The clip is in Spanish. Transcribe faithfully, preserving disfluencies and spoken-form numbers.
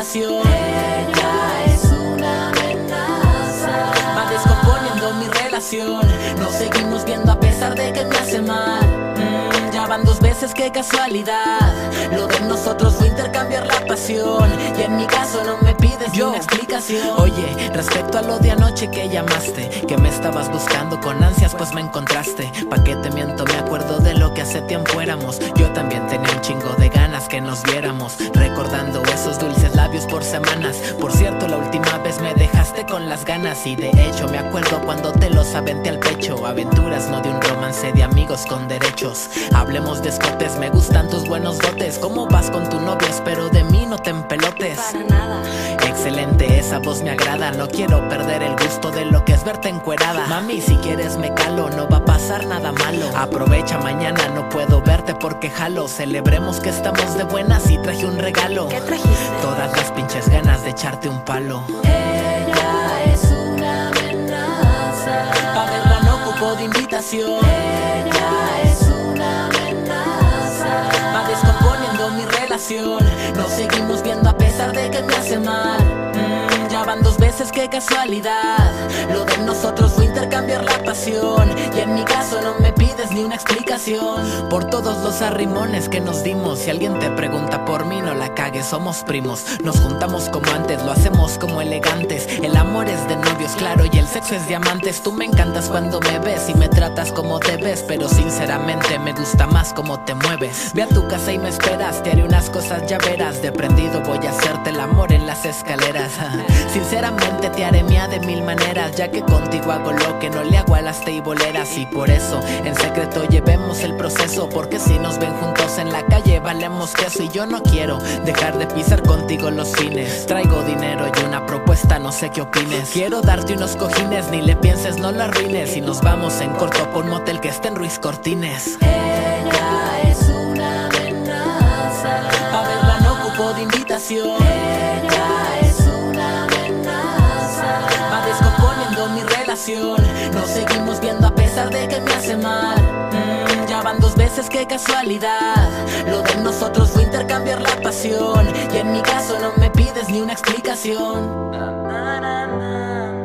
invitación. Ella es una amenaza, va descomponiendo mi relación. Nos seguimos viendo a pesar de que me hace mal. mm, Ya van dos veces, qué casualidad. Lo de nosotros fue intercambiar la pasión, y en mi caso no me pides ni una explicación. Oye, respecto a lo de anoche que llamaste, que me estabas buscando con ansias pues me encontraste. Pa' qué te miento, me acuerdo de lo que hace tiempo éramos. Yo también tenía un chingo de ganas que nos viéramos, recordando esos dulces labios por semanas. Por cierto, la última vez me dejaste con las ganas, y de hecho me acuerdo cuando te los aventé al pecho. Aventuras, no de un romance de amigos con derechos. Hablemos de escotes, me gustan tus buenos dotes. ¿Cómo vas con tu novio? Espero de mí no te empelotes. Para nada. Excelente, esa voz me agrada. No quiero perder el gusto de lo que es verte encuerada. Mami, si quieres me calo, no va a pasar nada malo. Aprovecha, mañana no puedo verte porque jalo. Celebremos que estamos de buenas y traje un regalo. ¿Qué trajiste? Todas las pinches ganas de echarte un palo. Ella es una amenaza, Pa' verla no ocupo de invitación. ella es una amenaza, Va descomponiendo mi relación. Nos seguimos viendo a pesar de que me hace mal. mm, Ya van dos veces, qué casualidad. Lo de nosotros fue intercambiar la pasión, y en mi caso no me pides ni una explicación. Por todos los arrimones que nos dimos, si alguien te pregunta por mí no la cagues, somos primos. Nos juntamos como antes, lo hacemos como elegantes. El amor es de novios, claro, y el sexo es diamantes. Tú me encantas cuando me ves y me tratas como te ves, pero sinceramente me gusta más cómo te mueves. Ve a tu casa y me esperas, te haré unas cosas, ya verás. De prendido voy a hacerte el amor en las escaleras. Sinceramente te haré mía de mil maneras, ya que contigo hago lo que no le hago a las teiboleras. Y por eso en secreto llevemos el proceso, porque si nos ven juntos en la calle valemos queso. Y yo no quiero dejar de pisar contigo los fines. Traigo dinero y una propuesta, no sé qué opines. Quiero darte unos cojines, ni le pienses, no lo arruines. Y nos vamos en corto por un motel que esté en Ruiz Cortines. ella es una amenaza, Pa' verla no ocupo de invitación. ella es una amenaza, Va descomponiendo mi relación. Nos seguimos viendo a pesar de que me hace mal. mm, Ya van dos veces, qué casualidad. Lo de nosotros fue intercambiar la pasión, y en mi caso no me pides ni una explicación. na, na, na.